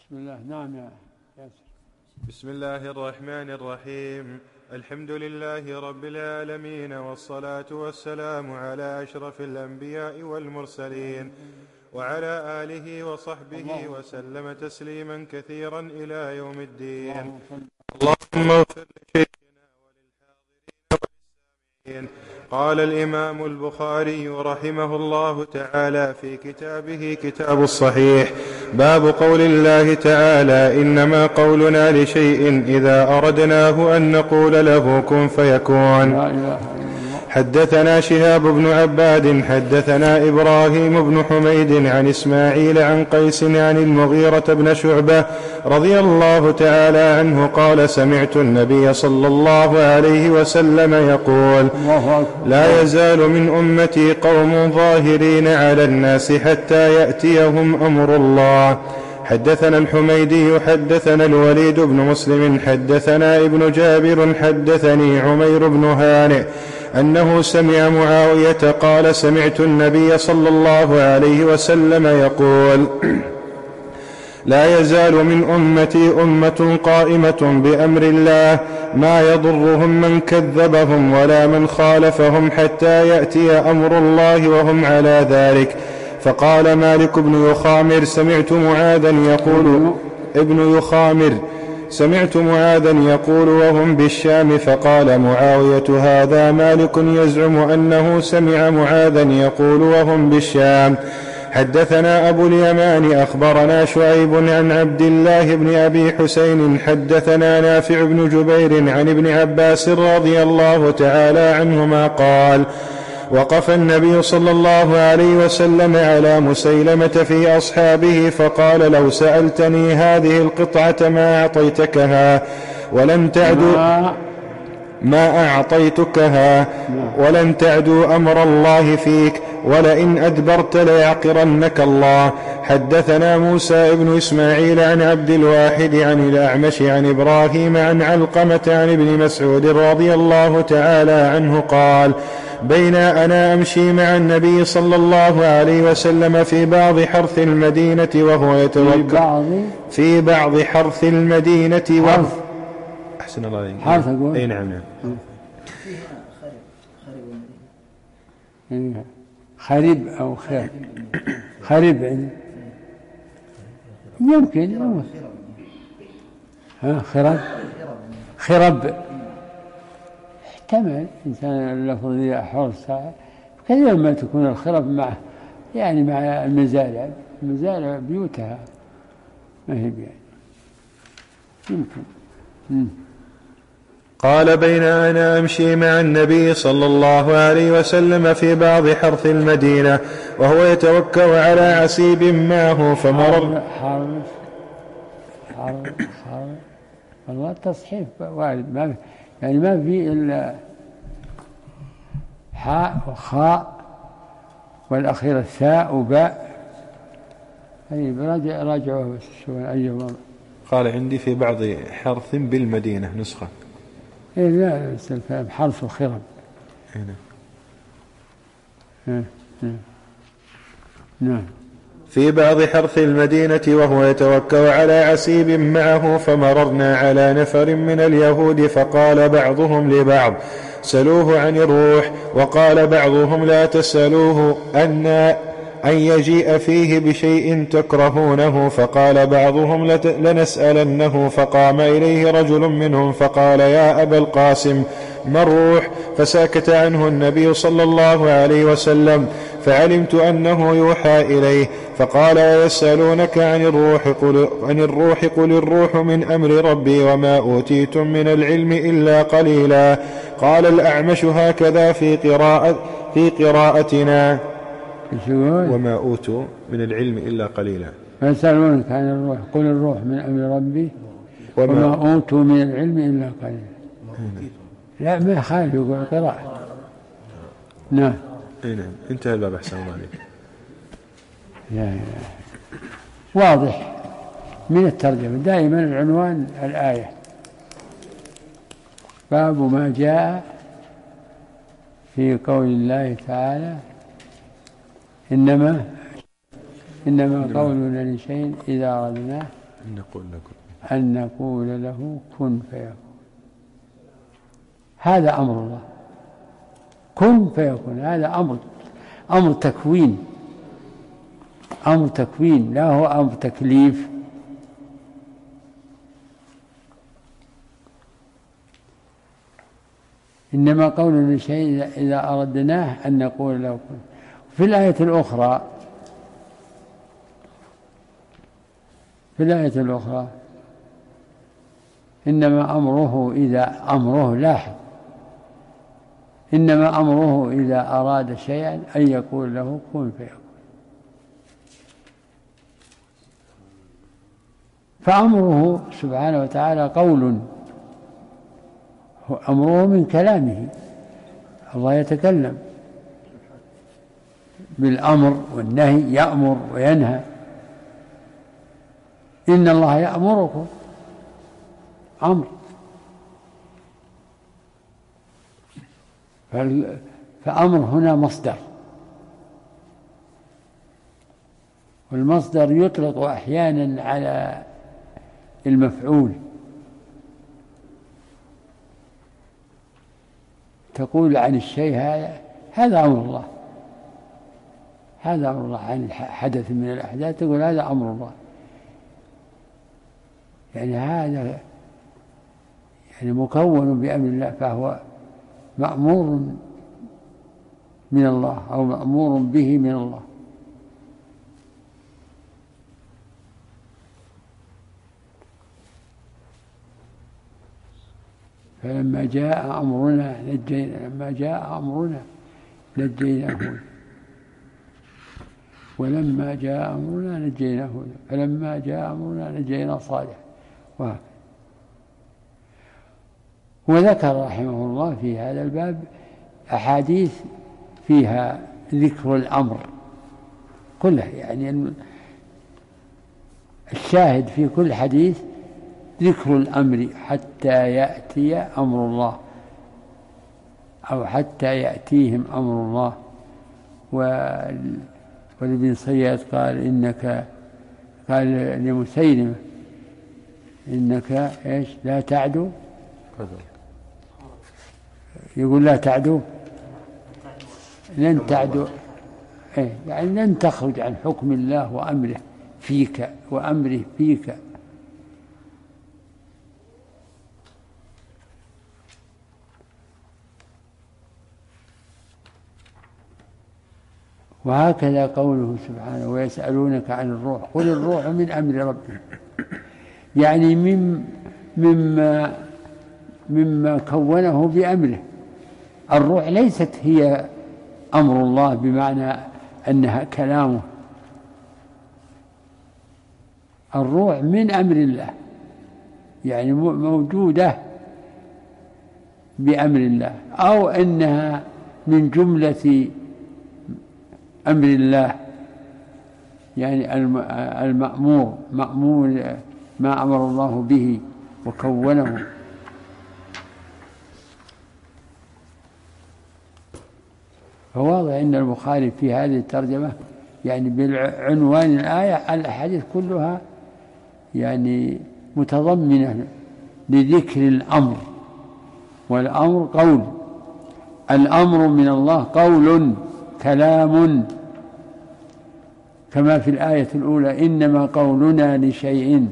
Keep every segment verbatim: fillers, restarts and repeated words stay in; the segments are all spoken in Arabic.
بسم الله. نعم يا ياسر. بسم الله الرحمن الرحيم. الحمد لله رب العالمين، والصلاة والسلام على أشرف الأنبياء والمرسلين، وعلى آله وصحبه وسلم تسليما كثيرا إلى يوم الدين. اللهم اغفر لشيخنا وللحاضرين والسامعين. قال الإمام البخاري رحمه الله تعالى في كتابه كتاب الصحيح: باب قول الله تعالى: إنما قولنا لشيء إذا أردناه أن نقول له كن فيكون. لا إله إلا الله. حدثنا شهاب بن عباد حدثنا إبراهيم بن حميد عن إسماعيل عن قيس عن المغيرة بن شعبة رضي الله تعالى عنه قال: سمعت النبي صلى الله عليه وسلم يقول: لا يزال من أمتي قوم ظاهرين على الناس حتى يأتيهم أمر الله. حدثنا الحميدي حدثنا الوليد بن مسلم حدثنا ابن جابر حدثني عمير بن هانئ أنه سمع معاوية قال: سمعت النبي صلى الله عليه وسلم يقول: لا يزال من أمتي أمة قائمة بأمر الله ما يضرهم من كذبهم ولا من خالفهم حتى يأتي أمر الله وهم على ذلك. فقال مالك بن يخامر: سمعت معاذا يقول ابن يخامر سمعت معاذا يقول وهم بالشام. فقال معاوية: هذا مالك يزعم أنه سمع معاذا يقول وهم بالشام. حدثنا أبو اليمان أخبرنا شعيب عن عبد الله بن أبي حسين حدثنا نافع بن جبير عن ابن عباس رضي الله تعالى عنهما قال: وقف النبي صلى الله عليه وسلم على مسيلمة في أصحابه فقال: لو سألتني هذه القطعة ما أعطيتكها ولن تعدو ما أعطيتكها ولن تعدو أمر الله فيك، ولئن أدبرت ليعقرنك الله. حدثنا موسى بن إسماعيل عن عبد الواحد عن الأعمش عن إبراهيم عن علقمة عن ابن مسعود رضي الله تعالى عنه قال: بين أنا أمشي مع النبي صلى الله عليه وسلم في بعض حرث المدينة وهو يتوكل في بعض حرث المدينة وهو أحسن الله عليك. حرث أقول أي نعم نعم. خريب أو خير خريب يعني يمكن ها خرب خرب احتمل إنسان اللفظية حرص كثيرا ما تكون الخرب مع يعني مع المزارع المزارع بيوتها ما هي يعني يمكن. مم. قال: بين أنا أمشي مع النبي صلى الله عليه وسلم في بعض حرث المدينة وهو يتوكل على عسيب معه فمرر حرث حرث حرث والله التصحيف وارد ما يعني ما في إلا حاء وخاء والأخير الثاء وباء. أي راجع راجعوا بس شو أي مرة. قال: عندي في بعض حرث بالمدينة نسخة. إيه لا الفهم حرث وخرب. هنا. إيه نعم. في بعض حرث المدينة وهو يتوكل على عسيب معه فمررنا على نفر من اليهود فقال بعضهم لبعض: سلوه عن الروح. وقال بعضهم: لا تسألوه أن أن يجيء فيه بشيء تكرهونه. فقال بعضهم: لنسألنه. فقام إليه رجل منهم فقال: يا أبا القاسم ما الروح؟ فسكت عنه النبي صلى الله عليه وسلم فعلمت أنه يوحى إليه. فقال: ويسألونك عن الروح قل, عن الروح قل الروح من أمر ربي وما أوتيتم من العلم إلا قليلا. قال الأعمش هكذا في قراءة في قراءتنا: وما أوتوا من العلم إلا قليلا. فيسألونك عن الروح قل الروح من أمر ربي وما, وما أوتوا من العلم إلا قليلا. لا ما يخالف يقول قراءة. نعم. اي نعم. انتهى الباب أحسن الله عليك. لا لا. واضح من الترجمة دائما العنوان الآية. باب ما جاء في قول الله تعالى: إنما إنما قولنا لشيء إذا أردناه أن نقول لكم أن نقول له كن فيكون. هذا أمر الله، كن فيكون، هذا أمر أمر تكوين، أمر تكوين، لا هو أمر تكليف. إنما قولنا لشيء إذا أردناه أن نقول له كن. في الآية الأخرى في الآية الأخرى إنما أمره إذا أمره لاحظ إنما أمره إذا أراد شيئا أن يقول له كن فيكون. فأمره سبحانه وتعالى قول، أمره من كلامه، الله يتكلم بالأمر والنهي، يأمر وينهى. إن الله يأمركم، أمر. فأمر هنا مصدر، والمصدر يطلق أحيانا على المفعول، تقول عن الشيء هذا هذا أمر الله، هذا أمر الله، عن حدث من الأحداث تقول هذا أمر الله، يعني هذا يعني مكون بأمر الله، فهو مأمور من الله أو مأمور به من الله. فلما جاء أمرنا نجينا لما جاء أمرنا نجينا هود، ولما جاء أمرنا نجينا هود، فلما جاء أمرنا نجينا صالح. وذكر رحمه الله في هذا الباب أحاديث فيها ذكر الأمر كله، يعني الشاهد في كل حديث ذكر الأمر حتى يأتي أمر الله أو حتى يأتيهم أمر الله. والابن صياد قال إنك قال لمسيلمة إنك إيش لا تعدو، يقول لا تعدو لن تعدو، إيه يعني لن تخرج عن حكم الله وأمره فيك وأمره فيك. وهكذا قوله سبحانه ويسألونك عن الروح قل الروح من أمر ربي، يعني من مما مما كونه بأمره. الروح ليست هي أمر الله بمعنى أنها كلامه، الروح من أمر الله، يعني موجودة بأمر الله، أو أنها من جملة أمر الله، يعني المأمور مأمور ما أمر الله به وكونه. فواضح أن البخاري في هذه الترجمة يعني بالعنوان الآية الأحاديث كلها يعني متضمنة لذكر الأمر، والأمر قول، الأمر من الله قول كلام، كما في الآية الأولى إنما قولنا لشيء،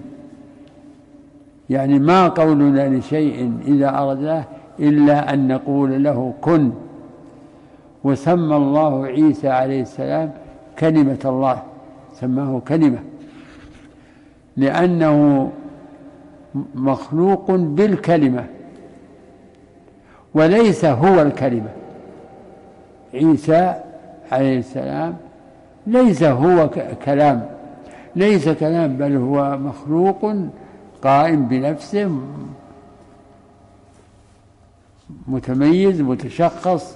يعني ما قولنا لشيء إذا أردناه إلا أن نقول له كن. وسمى الله عيسى عليه السلام كلمة الله، سماه كلمة لأنه مخلوق بالكلمة وليس هو الكلمة. عيسى عليه السلام ليس هو كلام، ليس كلام، بل هو مخلوق قائم بنفسه متميز متشخص،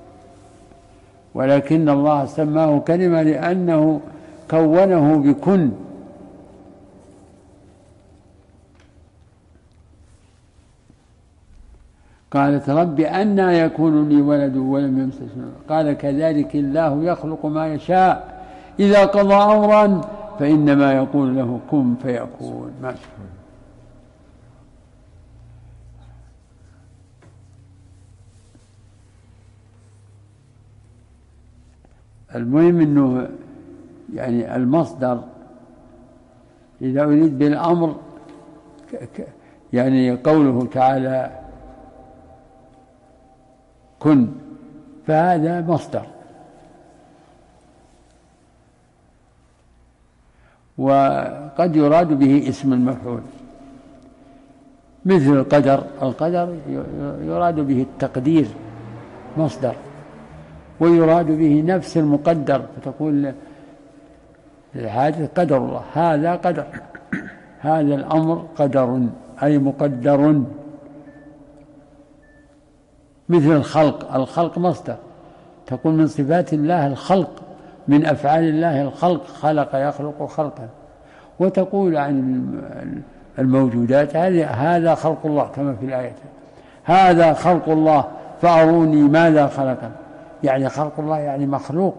ولكن الله سماه كلمة لأنه كونه بكن. قالت رب أنى يكون لي ولد ولم يمسسني، قال كذلك الله يخلق ما يشاء إذا قضى أمرا فإنما يقول له كن فيكون. ما المهم أنه يعني المصدر إذا أريد بالأمر يعني قوله تعالى كن، فهذا مصدر، وقد يراد به اسم المفعول، مثل القدر. القدر يراد به التقدير مصدر، ويراد به نفس المقدر، فتقول الحادث قدر الله، هذا قدر، هذا الأمر قدر أي مقدر. مثل الخلق، الخلق مصدر، تقول من صفات الله الخلق، من أفعال الله الخلق، خلق يخلق خلقا. وتقول عن الموجودات هذا خلق الله، كما في الآية هذا خلق الله فأروني ماذا خلق، يعني خلق الله يعني مخلوق.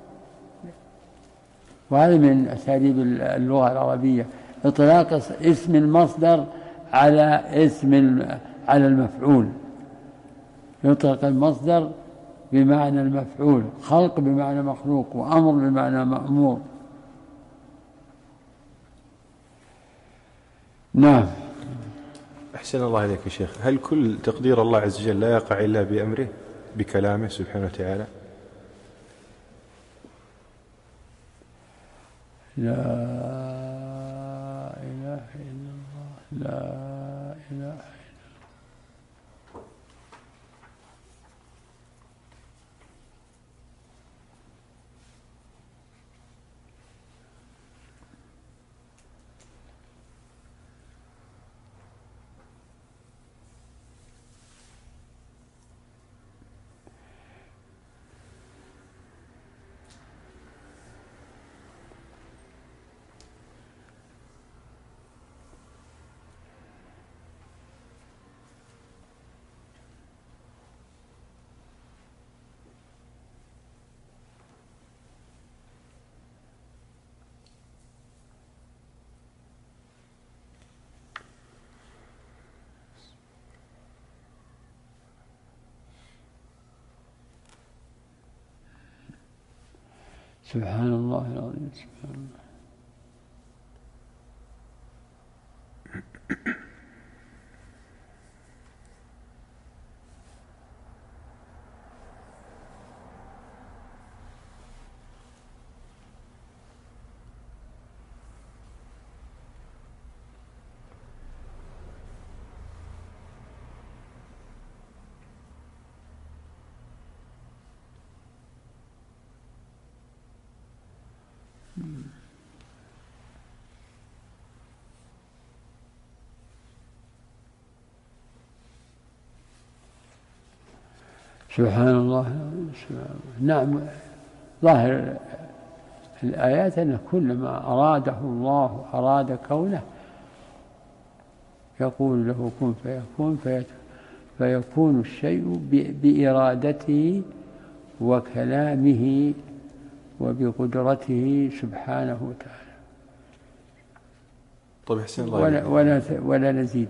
وهذا من أساليب اللغة العربية، إطلاق اسم المصدر على اسم على المفعول. يطلق المصدر بمعنى المفعول، خلق بمعنى مخلوق، وأمر بمعنى مأمور. نعم. أحسن الله إليك يا شيخ. هل كل تقدير الله عز وجل لا يقع إلا بأمره بكلامه سبحانه وتعالى؟ لا إله إلا الله، لا إله إلا الله. سبحان الله العظيم. سبحان الله. سبحان الله. نعم، ظاهر الآيات أن كل ما أراده الله أراد كونه يقول له كن فيكون، فيكون الشيء بإرادته وكلامه وبقدرته سبحانه وتعالى. طيب حسين الله ولا, ولا, ولا نزيد.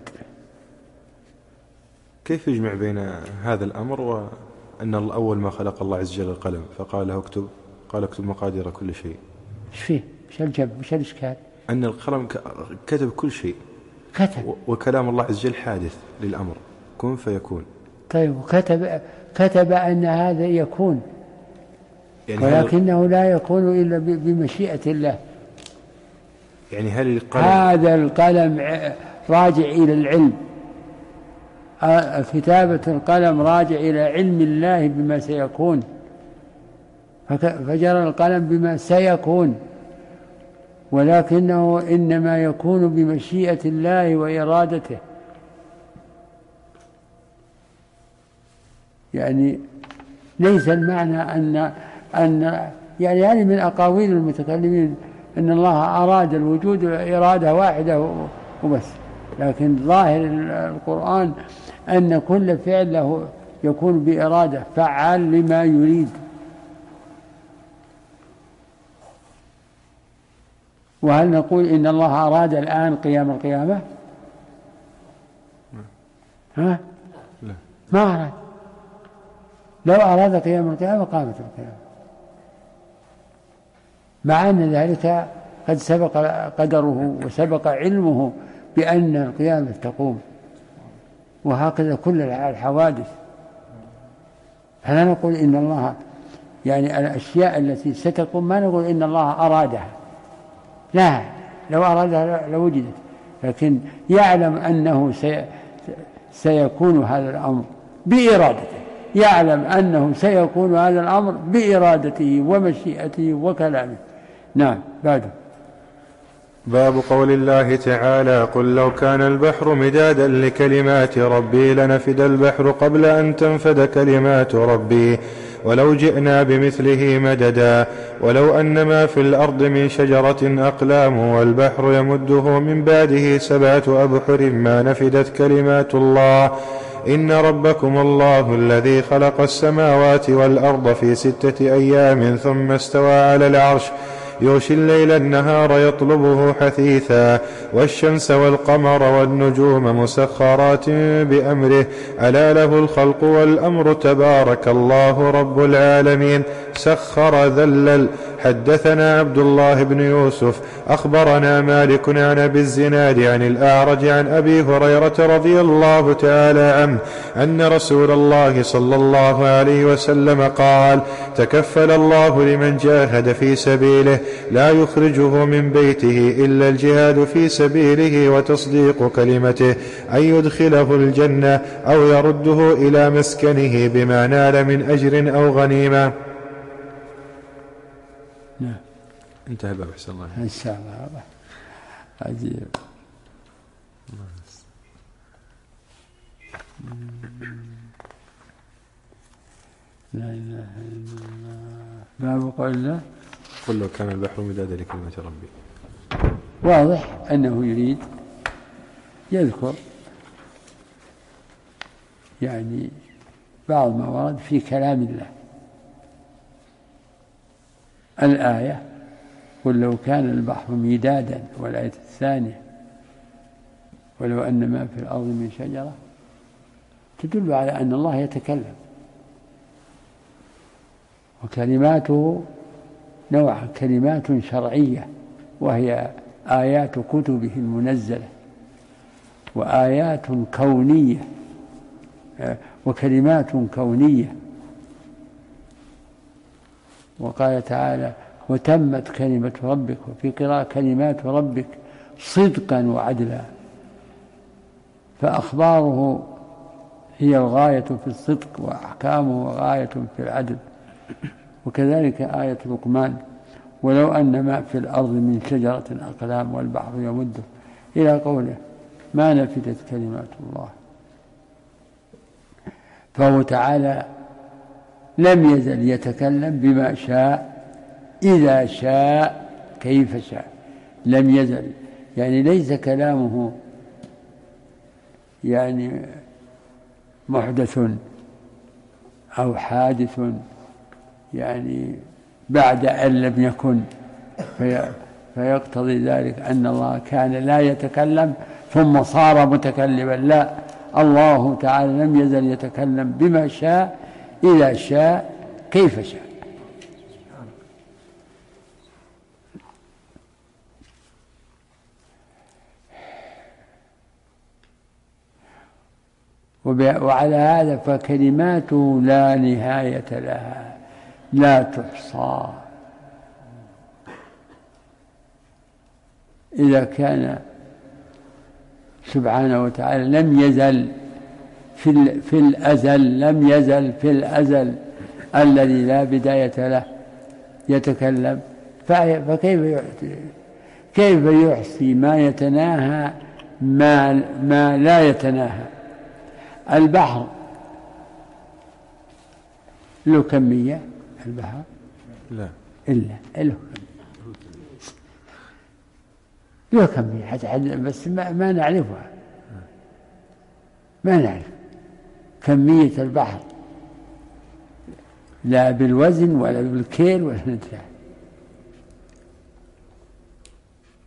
كيف يجمع بين هذا الأمر وأن أول ما خلق الله عز وجل القلم فقال له اكتب، قال اكتب مقادير كل شيء؟ ايش فيه؟ ايش الجب؟ ايش الإشكال؟ أن القلم كتب كل شيء، كتب، وكلام الله عز وجل حادث للأمر كن فيكون. طيب، وكتب كتب أن هذا يكون، يعني ولكنه لا يكون إلا بمشيئة الله. يعني هل القلم هذا القلم راجع إلى العلم، كتابة القلم راجع إلى علم الله بما سيكون، فجرى القلم بما سيكون، ولكنه إنما يكون بمشيئة الله وإرادته. يعني ليس المعنى أن أن يعني هذه من أقاويل المتكلمين أن الله أراد الوجود إرادة واحدة وبس، لكن ظاهر القرآن أن كل فعل له يكون بإرادة، فعال لما يريد. وهل نقول إن الله أراد الآن قيام القيامة؟ ها؟ لا. ما أراد. لو أراد قيام القيامة قامت القيامة، مع أن ذلك قد سبق قدره وسبق علمه بأن القيامة تقوم، وهكذا كل الحوادث. فلا نقول إن الله يعني الأشياء التي ستقوم ما نقول إن الله أرادها، لا، لو أرادها لوجدت، لكن يعلم أنه سي سيكون هذا الأمر بإرادته، يعلم أنه سيكون هذا الأمر بإرادته ومشيئته وكلامه. نعم. بعده باب قول الله تعالى: قل لو كان البحر مدادا لكلمات ربي لنفد البحر قبل أن تنفد كلمات ربي ولو جئنا بمثله مددا ولو أن ما في الأرض من شجرة أقلام والبحر يمده من بعده سبعة أبحر ما نفدت كلمات الله إن ربكم الله الذي خلق السماوات والأرض في ستة أيام ثم استوى على العرش يغشي الليل النهار يطلبه حثيثا والشمس والقمر والنجوم مسخرات بأمره ألا له الخلق والأمر تبارك الله رب العالمين سخر ذلل. حدثنا عبد الله بن يوسف أخبرنا مالك عن أبي الزناد عن الأعرج عن أبي هريرة رضي الله تعالى عنه أن رسول الله صلى الله عليه وسلم قال: تكفل الله لمن جاهد في سبيله لا يخرجه من بيته إلا الجهاد في سبيله وتصديق كلمته أن يدخله الجنة أو يرده إلى مسكنه بما نال من أجر أو غنيمة. نعم. انتهى باب أحسن الله إن شاء الله. عجيب. لا إله إلا الله. باب قول الله: قل لو كان البحر مدادا لكلمات ربي. واضح أنه يريد يذكر يعني بعض ما ورد في كلام الله. الآية: قل لو كان البحر مدادا، والآية الثانية: ولو أن ما في الأرض من شجرة، تدل على أن الله يتكلم، وكلماته نوع كلمات شرعية وهي آيات كتبه المنزلة، وآيات كونية وكلمات كونية. وقال تعالى: وتمت كلمة ربك، وفي قراءة كلمات ربك صدقا وعدلا، فأخباره هي الغاية في الصدق وأحكامه غاية في العدل. وكذلك آية لقمان: ولو أن ما في الأرض من شجرة أقلام والبحر يمده، إلى قوله: ما نفدت كلمات الله. فهو تعالى لم يزل يتكلم بما شاء إذا شاء كيف شاء، لم يزل، يعني ليس كلامه يعني محدث أو حادث يعني بعد أن لم يكن، في فيقتضي ذلك أن الله كان لا يتكلم ثم صار متكلما. لا، الله تعالى لم يزل يتكلم بما شاء إذا شاء كيف شاء. وعلى هذا فكلماته لا نهاية لها لا تحصى. إذا كان سبحانه وتعالى لم يزل في, في الأزل لم يزل في الأزل الذي لا بداية له يتكلم، فكيف كيف يحصي ما يتناهى ما, ما لا يتناهى؟ البحر له كمية، البحر لا إلا له له كمية حتى بس ما, ما نعرفها، ما نعرف كمية البحر لا بالوزن ولا بالكيل ولا ندري.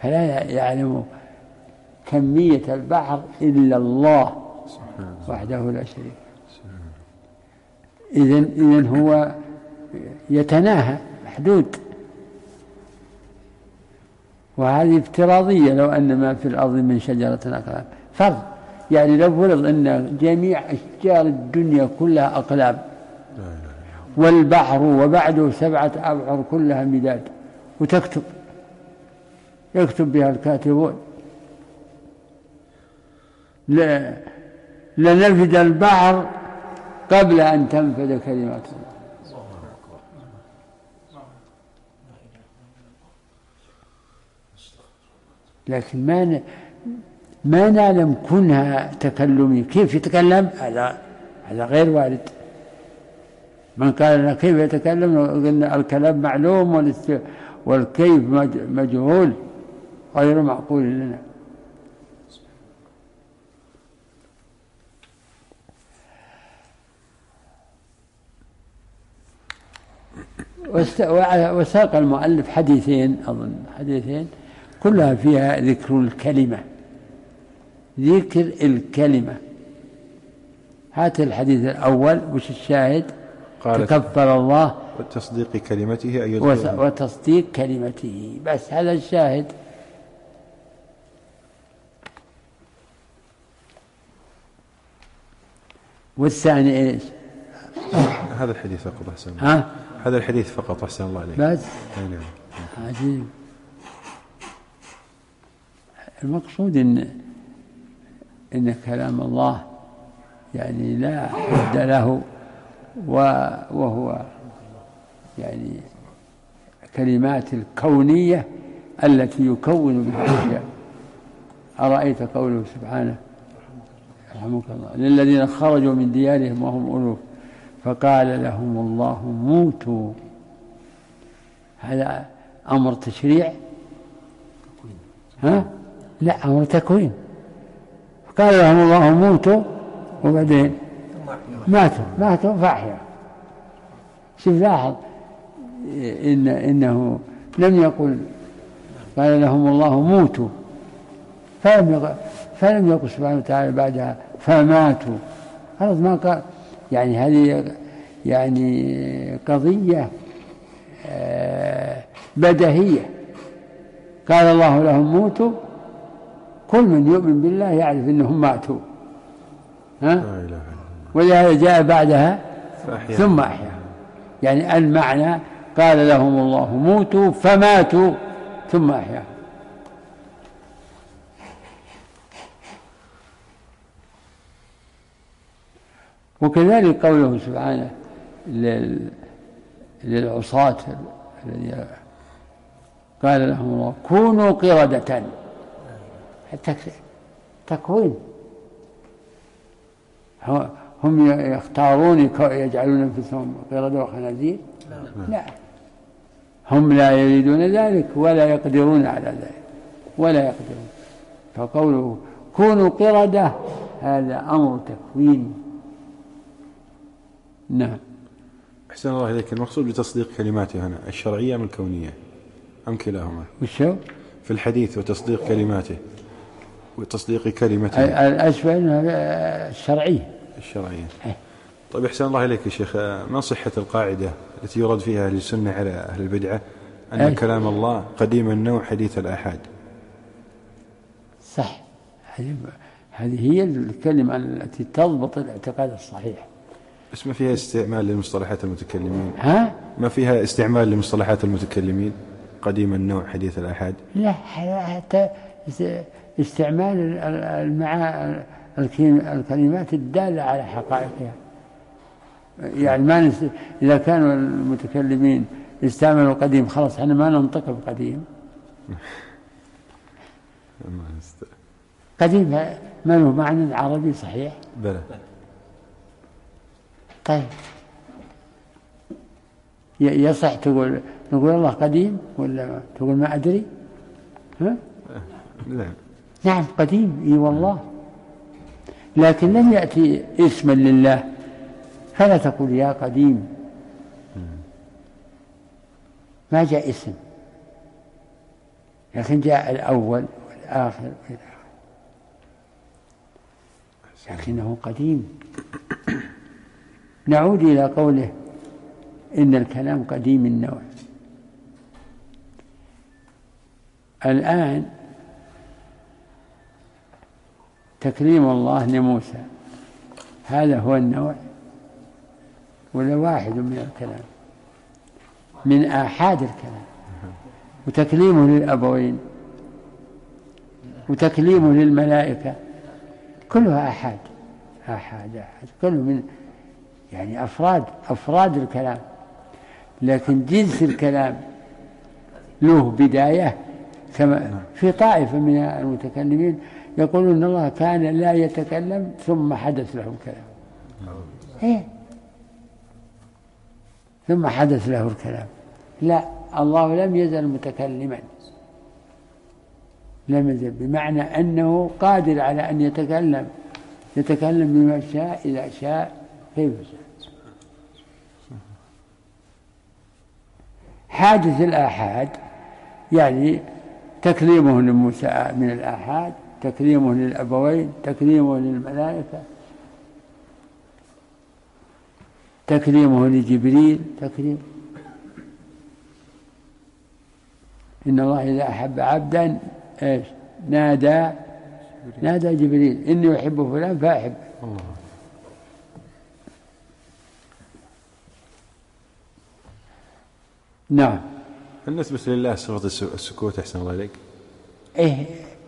فلا يعلم كمية البحر إلا الله وحده لا شريك. إذن إذن هو يتناهى محدود، وهذه افتراضية. لو أن ما في الأرض من شجرة أقلام فرض، يعني لو فرض أن جميع أشجار الدنيا كلها أقلام، والبحر وبعده سبعة أبحر كلها مداد، وتكتب يكتب بها الكاتبون، لا لنفد البحر قبل أن تنفد كلمات الله. لكن ما ما نعلم كونها تكلمي، كيف يتكلم؟ هذا هذا غير وارد. من قال لنا كيف يتكلم قلنا الكلام معلوم والكيف مجهول غير معقول لنا. وساق المؤلف حديثين أظن حديثين كلها فيها ذكر الكلمة، ذكر الكلمة. هات الحديث الأول وش الشاهد؟ تكفل الله وتصديق كلمته أي وتصديق كلمته، بس هذا الشاهد. والثاني إيش؟ هذا الحديث فقط أحسن. ها؟ هذا الحديث فقط أحسن الله عليك. بس نعم. عجيب. المقصود إن إن كلام الله يعني لا حد له، وهو يعني كلمات الكونية التي يكون بها الأشياء. أرأيت قوله سبحانه رحمك الله للذين خرجوا من ديارهم وهم ألوف فقال لهم الله موتوا. هذا أمر تشريع؟ ها؟ لا، أمر تكوين. فقال لهم الله موتوا وبعدين ماتوا ماتوا فأحيا. شوف لاحظ إن إنه لم يقل قال لهم الله موتوا فلم يقل فلم يقل سبحانه وتعالى بعدها فماتوا. خلاص ما قال. يعني هذه يعني قضية بديهية. قال الله لهم موتوا، كل من يؤمن بالله يعرف أنهم ماتوا، ها؟ ولهذا جاء بعدها فأحيا. ثم أحيا. يعني المعنى قال لهم الله موتوا فماتوا ثم أحيا. وكذلك قوله سبحانه للعصاة الذين قال لهم الله كونوا قردة، تكوين. هم يختارون يجعلون أنفسهم قردة وخنازير؟ لا، هم لا يريدون ذلك ولا يقدرون على ذلك ولا يقدرون. فقوله كونوا قردة هذا أمر تكوين. نعم. أحسن الله إليك. المقصود بتصديق كلماته هنا الشرعية أم الكونية أم كلاهما؟ وشو؟ في الحديث وتصديق كلماته وتصديق كلمته الأشبه الشرعية الشرعية. طيب أحسن الله إليك يا شيخ، ما صحة القاعدة التي يرد فيها أهل السنة على أهل البدعة أن أي. كلام الله قديم النوع حديث الآحاد؟ صح، هذه هي الكلمة التي تضبط الاعتقاد الصحيح. بس ما فيها استعمال لمصطلحات المتكلمين؟ ها؟ ما فيها استعمال لمصطلحات المتكلمين قديم النوع حديث الآحاد؟ لا، حتى استعمال المع الكلمات الدالة على حقائقها. يعني ما نس... إذا كانوا المتكلمين استعملوا قديم خلاص احنا ما ننطق بقديم. قديم ما له معنى عربي صحيح؟ بلى. طيب يصح تقول نقول الله قديم ولا تقول ما أدري؟ ها؟ نعم. نعم قديم اي والله، لكن لم يأتي اسما لله فلا تقول يا قديم، ما جاء اسم. لكن جاء الأول والآخر والآخر، لكنه قديم. نعود إلى قوله إن الكلام قديم النوع. الآن تكليم الله لموسى هذا هو النوع ولا واحد من الكلام، من آحاد الكلام. وتكليمه للأبوين وتكليمه للملائكة كلها آحاد آحاد آحاد، كله من يعني أفراد أفراد الكلام. لكن جنس الكلام له بداية، كما في طائفة من المتكلمين يقولون أن الله كان لا يتكلم ثم حدث له الكلام. إيه؟ ثم حدث له الكلام. لا، الله لم يزل متكلما، لم يزل، بمعنى أنه قادر على أن يتكلم يتكلم بما شاء إذا شاء كيف شاء. حادث الآحاد يعني تكليمه لموسى من الآحاد، تكليمه للأبوين، تكليمه للملائكة، تكليمه لجبريل، تكليم. إن الله إذا أحب عبدا إيش نادى نادى جبريل إني أحب فلان فأحب. نعم. بالنسبة لله صفة السكوت أحسن الله إليك، إيه،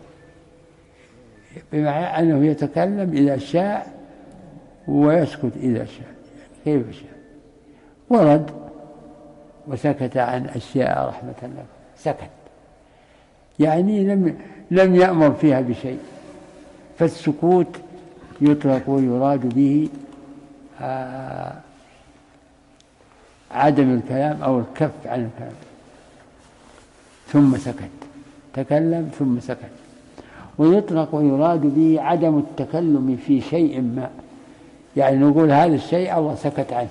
بمعنى أنه يتكلم إذا شاء ويسكت إذا شاء كيف شاء. ورد وسكت عن أشياء رحمة الله، سكت يعني لم لم يأمر فيها بشيء. فالسكوت يطلق ويراد به آه عدم الكلام أو الكف عن الكلام. ثم سكت، تكلم ثم سكت. ويطلق ويراد به عدم التكلم في شيء ما، يعني نقول هذا الشيء الله سكت عنه،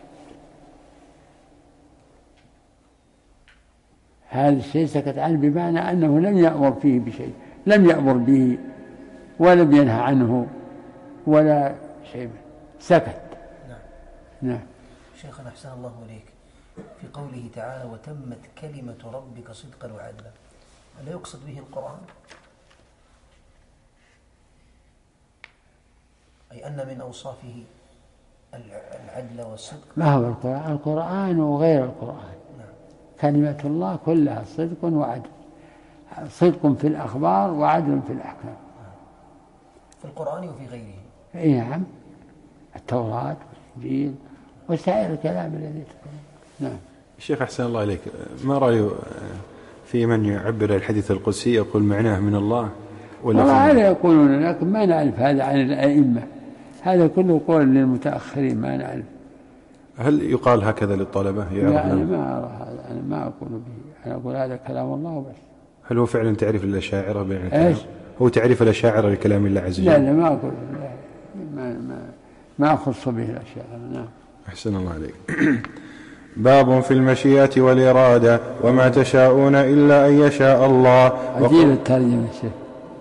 هذا الشيء سكت عنه بمعنى أنه لم يأمر فيه بشيء، لم يأمر به ولم ينهى عنه ولا شيء، سكت. نعم. نعم. شيخنا أحسن الله إليك، في قوله تعالى وتمت كلمة ربك صدقا وعدلا، ألا يقصد به القرآن؟ أي أن من أوصافه العدل والصدق؟ ما هو القرآن؟ القرآن وغير القرآن. نعم. كلمة الله كلها صدق وعدل، صدق في الأخبار وعدل في الأحكام. في القرآن وفي غيره. إيه نعم، التوراة والإنجيل وسائر الكلام الذي يتكلم. نعم. الشيخ أحسن الله إليك، ما رأيه في من يعبر الحديث القدسي يقول معناه من الله ولا؟ والله هذا يقولون، لكن ما نعرف هذا عن الأئمة، هذا كله قول للمتأخرين ما نعرف. هل يقال هكذا للطلبة؟ لا أنا ما أرى هذا، أنا ما أقول به، أنا أقول هذا كلام الله وبس. هل هو فعلا تعريف للأشاعرة بين إيش؟ هو تعريف الأشاعرة لكلام الله عز وجل؟ لا لا ما أقول، لا ما ما ما أخص به الأشياء. نعم. أحسن الله عليك. باب في المشيئة والإرادة وما تشاءون إلا أن يشاء الله. عجيب الترجمة الشيخ،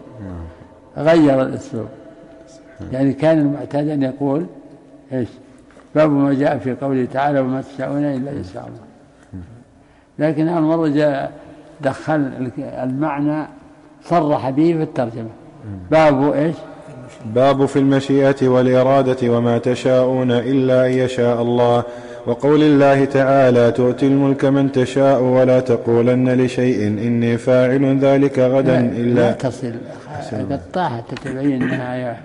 غير الأسلوب. يعني كان المعتاد أن يقول إيش باب ما جاء في قوله تعالى وما تشاءون إلا إن شاء الله، لكن هذه المرة جاء دخل المعنى صرح به في الترجمة. باب إيش؟ باب في المشيئة والإرادة وما تشاءون إلا أن يشاء الله. وقول الله تعالى تؤتي الملك من تشاء ولا تقولن لشيء إني فاعل ذلك غدا إلا. لا تصل قطعها تتبين النهاية.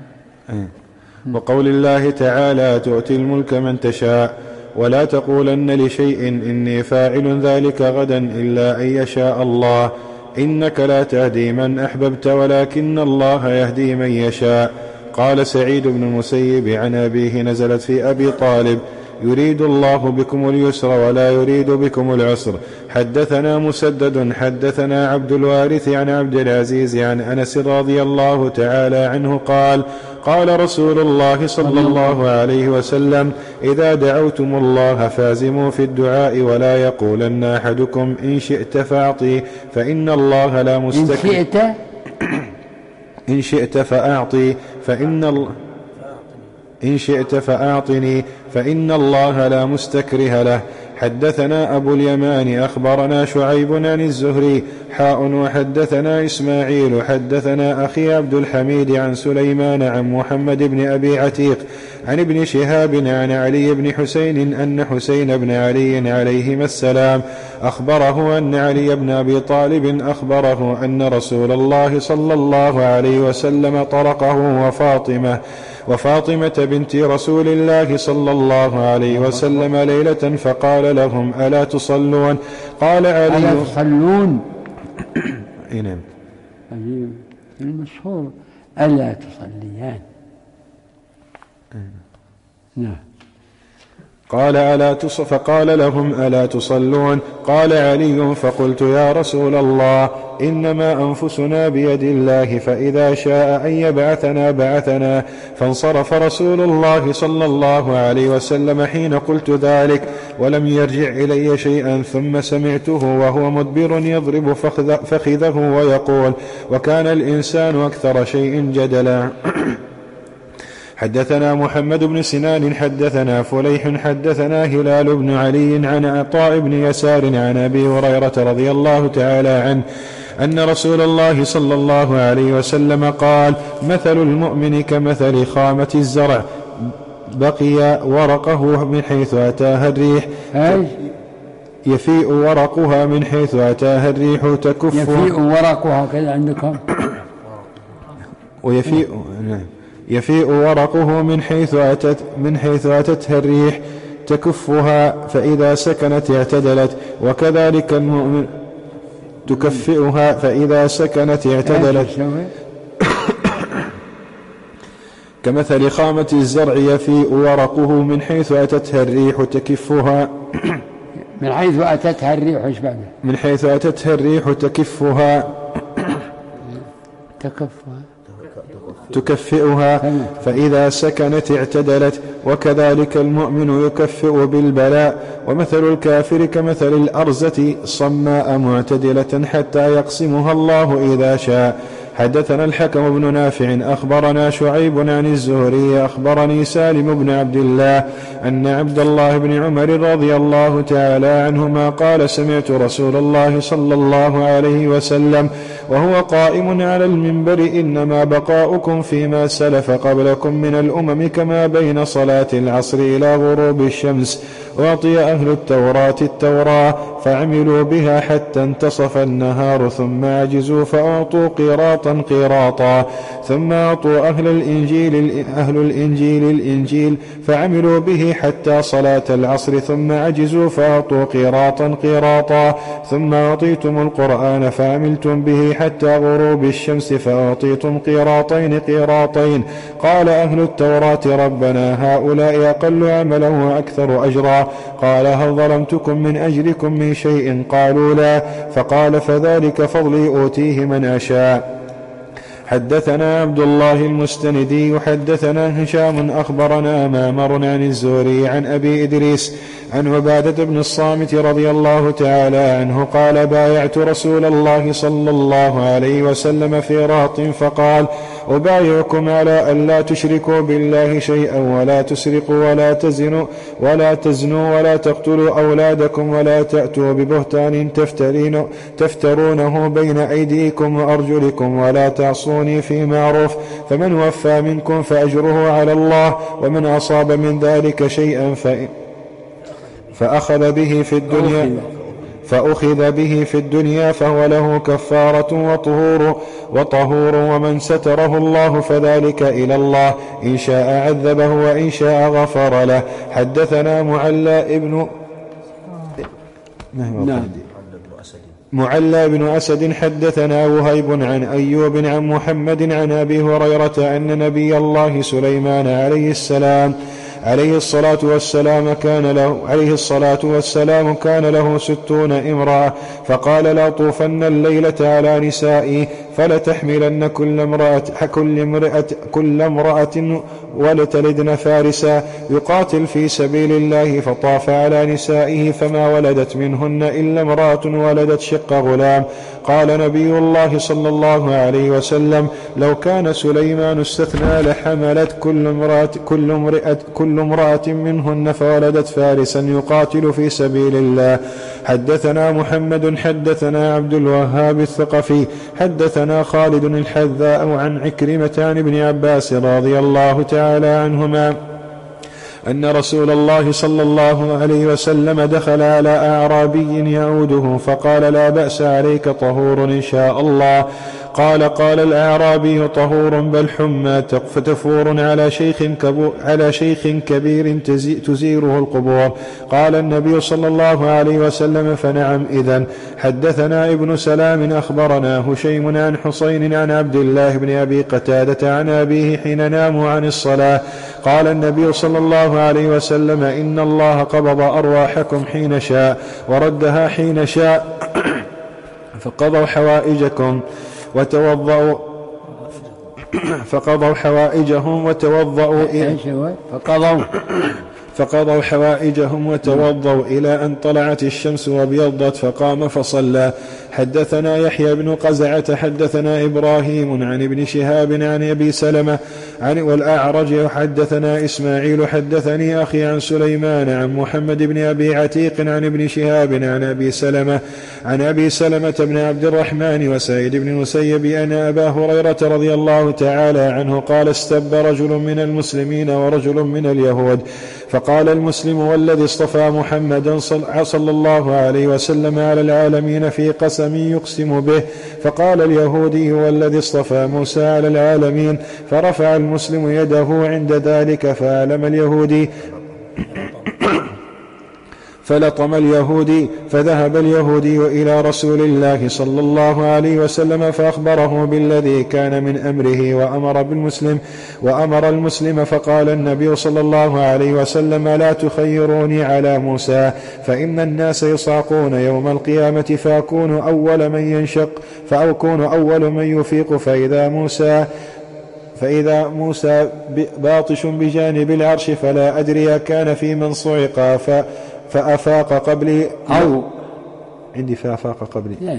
وقول الله تعالى تؤتي الملك من تشاء ولا تقولن لشيء إني فاعل ذلك غدا إلا أن يشاء الله إنك لا تهدي من أحببت ولكن الله يهدي من يشاء. قال سعيد بن المسيب عن أبيه نزلت في أبي طالب يريد الله بكم اليسر ولا يريد بكم العسر. حدثنا مسدد حدثنا عبد الوارث عن عبد العزيز عن أنس رضي الله تعالى عنه قال قال رسول الله صلى الله عليه وسلم: إذا دعوتم الله فازموا في الدعاء ولا يقولن أحدكم إن شئت فأعطي فإن الله لا مستكبر. إن شئت إن شئت فأعطي فإن الله إن شئت فأعطني فإن الله لا مستكره له. حدثنا أبو اليمان أخبرنا شعيب عن الزهري حاء وحدثنا إسماعيل حدثنا أخي عبد الحميد عن سليمان عن محمد بن أبي عتيق عن ابن شهاب عن علي بن حسين أن حسين بن علي عليهما السلام أخبره أن علي بن أبي طالب أخبره أن رسول الله صلى الله عليه وسلم طرقه وفاطمة وفاطمة بنت رسول الله صلى الله عليه وسلم ليلة فقال لهم: ألا تصلون؟ قال علي: ألا تصلون؟ نعم. المشهور ألا تصليان. نعم. قال: ألا تص... فقال لهم: ألا تصلون؟ قال علي: فقلت: يا رسول الله، إنما أنفسنا بيد الله، فإذا شاء أن يبعثنا بعثنا. فانصرف رسول الله صلى الله عليه وسلم حين قلت ذلك ولم يرجع إلي شيئا، ثم سمعته وهو مدبر يضرب فخذه ويقول: وكان الإنسان أكثر شيء جدلا. حدثنا محمد بن سنان حدثنا فليح حدثنا هلال بن علي عن عطاء بن يسار عن أبي هريرة رضي الله تعالى عنه أن رسول الله صلى الله عليه وسلم قال: مثل المؤمن كمثل خامة الزرع بقي ورقه من حيث أتاها الريح يفيء ورقها من حيث أتاها الريح تكفها. يفيء ورقها كذا عندكم؟ ويفيء يفيء ورقه من حيث أتت من حيث أتتها الريح تكفها، فإذا سكنت اعتدلت، وكذلك المؤمن تكفئها فإذا سكنت اعتدلت. كمثل خامة الزرع يفيء ورقه من حيث أتتها الريح تكفها من حيث أتتها الريح إيش بعده؟ من حيث أتتها الريح تكفها تكفها تكفئها فإذا سكنت اعتدلت، وكذلك المؤمن يكفئ بالبلاء. ومثل الكافر كمثل الأرزة صماء معتدلة حتى يقسمها الله إذا شاء. حدثنا الحكم بن نافع أخبرنا شعيب عن الزهري أخبرني سالم بن عبد الله أن عبد الله بن عمر رضي الله تعالى عنهما قال: سمعت رسول الله صلى الله عليه وسلم وهو قائم على المنبر: إنما بقاؤكم فيما سلف قبلكم من الأمم كما بين صلاة العصر إلى غروب الشمس. أعطي أهل التوراة التوراة فعملوا بها حتى انتصف النهار، ثم عجزوا فأعطوا قيراطا قيراطا، ثم أعطوا أهل الإنجيل أهل الإنجيل الإنجيل فعملوا به حتى صلاة العصر، ثم عجزوا فأعطوا قيراطا قيراطا، ثم أعطيتم القرآن فعملتم به حتى غروب الشمس فأعطيتم قيراطين قيراطين. قال أهل التوراة: ربنا هؤلاء أقل عملا وأكثر أجرا. قال: هل ظلمتكم من أجركم من شيء؟ قالوا: لا. فقال: فذلك فضلي أوتيه من أشاء. حدثنا عبد الله المستندي حدثنا هشام أخبرنا مامر عن الزهري عن أبي إدريس عن عبادة بن الصامت رضي الله تعالى عنه قال: بايعت رسول الله صلى الله عليه وسلم في رهط فقال: أبايعكم على أن لا تشركوا بالله شيئا ولا تسرقوا ولا تزنوا ولا تزنوا ولا تقتلوا أولادكم ولا تأتوا ببهتان تفترونه بين أيديكم وأرجلكم ولا تعصوني في معروف، فمن وفى منكم فأجره على الله، ومن أصاب من ذلك شيئا فأخذ به في الدنيا فأخذ به في الدنيا فهو له كفارة وطهور, وطهور ومن ستره الله فذلك إلى الله، إن شاء عذبه وإن شاء غفر له. حدثنا معلى ابن نعم. معلى بن أسد حدثنا وهيب عن أيوب عن محمد عن أبي هريرة أن نبي الله سليمان عليه السلام عليه الصلاة والسلام كان له عليه الصلاة والسلام كان له ستون امرأة، فقال لا طوفن الليلة على نسائي فلتحملن كل امرأة كل امرأة كل امرأة ولتلدن فارسا يقاتل في سبيل الله، فطاف على نسائه فما ولدت منهن إلا امرأة ولدت شق غلام. قال نبي الله صلى الله عليه وسلم لو كان سليمان استثنى لحملت كل امرأة كل امرأة كل امرأة منهن فولدت فارسا يقاتل في سبيل الله. حدثنا محمد حدثنا عبد الوهاب الثقفي حدثنا خالد الحذاء عن عكرمة عن ابن عباس رضي الله تعالى عنهما أن رسول الله صلى الله عليه وسلم دخل على أعرابي يعوده فقال لا بأس عليك طهور إن شاء الله. قال قال الأعرابي طهور بل حمى فتفور على شيخ, على شيخ كبير تزيره القبور. قال النبي صلى الله عليه وسلم فنعم إذن. حدثنا ابن سلام أخبرنا هشيم عن حسين عن عبد الله بن أبي قتادة عن أبيه حين ناموا عن الصلاة قال النبي صلى الله عليه وسلم إن الله قبض أرواحكم حين شاء وردها حين شاء فقضوا حوائجكم وتوضأوا فقضوا حوائجهم وتوضأوا إلى فقضوا فقضوا حوائجهم وتوضوا إلى أن طلعت الشمس وابيضت فقام فصلى. حدثنا يحيى بن قزعة حدثنا إبراهيم عن ابن شهاب عن أبي سلمة عن والأعرج حدثنا إسماعيل حدثني أخي عن سليمان عن محمد بن أبي عتيق عن ابن شهاب عن أبي سلمة عن أبي سلمة بن عبد الرحمن وسعيد بن المسيب أن أبا هريرة رضي الله تعالى عنه قال استب رجل من المسلمين ورجل من اليهود فقال المسلم والذي اصطفى محمدا صلى الله عليه وسلم على العالمين في قسم يقسم به فقال اليهودي والذي اصطفى موسى على العالمين فرفع المسلم يده عند ذلك فألم اليهودي فلطم اليهودي فذهب اليهودي إلى رسول الله صلى الله عليه وسلم فأخبره بالذي كان من أمره وأمر بالمسلم وأمر المسلم فقال النبي صلى الله عليه وسلم لا تخيروني على موسى فإن الناس يصعقون يوم القيامة فأكون أول من ينشق فأكون أول من يفيق فإذا موسى فإذا موسى باطش بجانب العرش فلا أدري كان في من صعق ف فأفاق قبلي أو عندي فأفاق قبلي يعني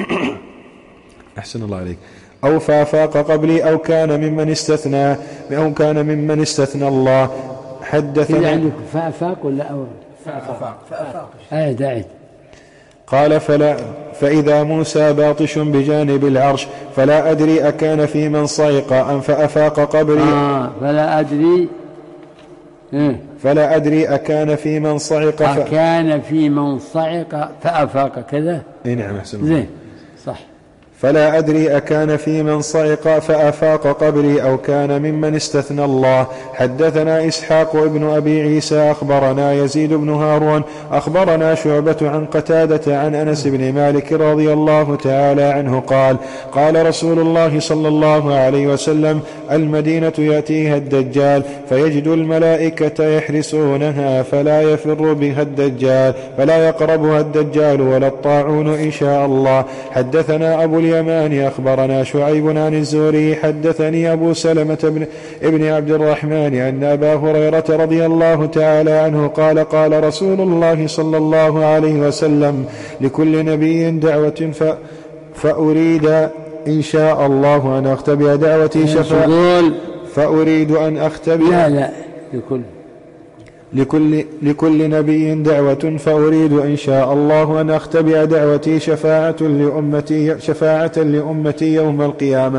أحسن الله عليك أو فأفاق قبلي أو كان ممن استثنى أو كان ممن استثنى الله. حدثنا عندك فأفاق ولا أو فأفاق فأفاق آه داعي. قال فلا فإذا موسى باطش بجانب العرش فلا أدري أكان في من صعق أم فأفاق قبلي آه فلا أدري إيه فلا أدري أكان في من صعق ف... أكان في من صعق فأفاق كذا. إيه نعم أحسن زين صح. فلا أدري أكان في من صعق فأفاق قبلي أو كان ممن استثنى الله. حدثنا إسحاق ابن أبي عيسى أخبرنا يزيد بن هارون أخبرنا شعبة عن قتادة عن أنس بن مالك رضي الله تعالى عنه قال قال رسول الله صلى الله عليه وسلم المدينة يأتيها الدجال فيجد الملائكة يحرسونها فلا يفر بها الدجال فلا يقربها الدجال ولا الطاعون إن شاء الله. حدثنا أبو اليمان أخبرنا شعيب عن الزهري حدثني أبو سلمة بن ابن عبد الرحمن أن أبا هريرة رضي الله تعالى عنه قال قال رسول الله صلى الله عليه وسلم لكل نبي دعوة ف فأريد إن شاء الله أن أختبئ دعوتي شفاعة فأريد أن أختبئ لا لا لكل لكل, لكل نبي دعوة فأريد إن شاء الله أن أختبئ دعوتي شفاعة لأمتي, شفاعة لأمتي يوم القيامة.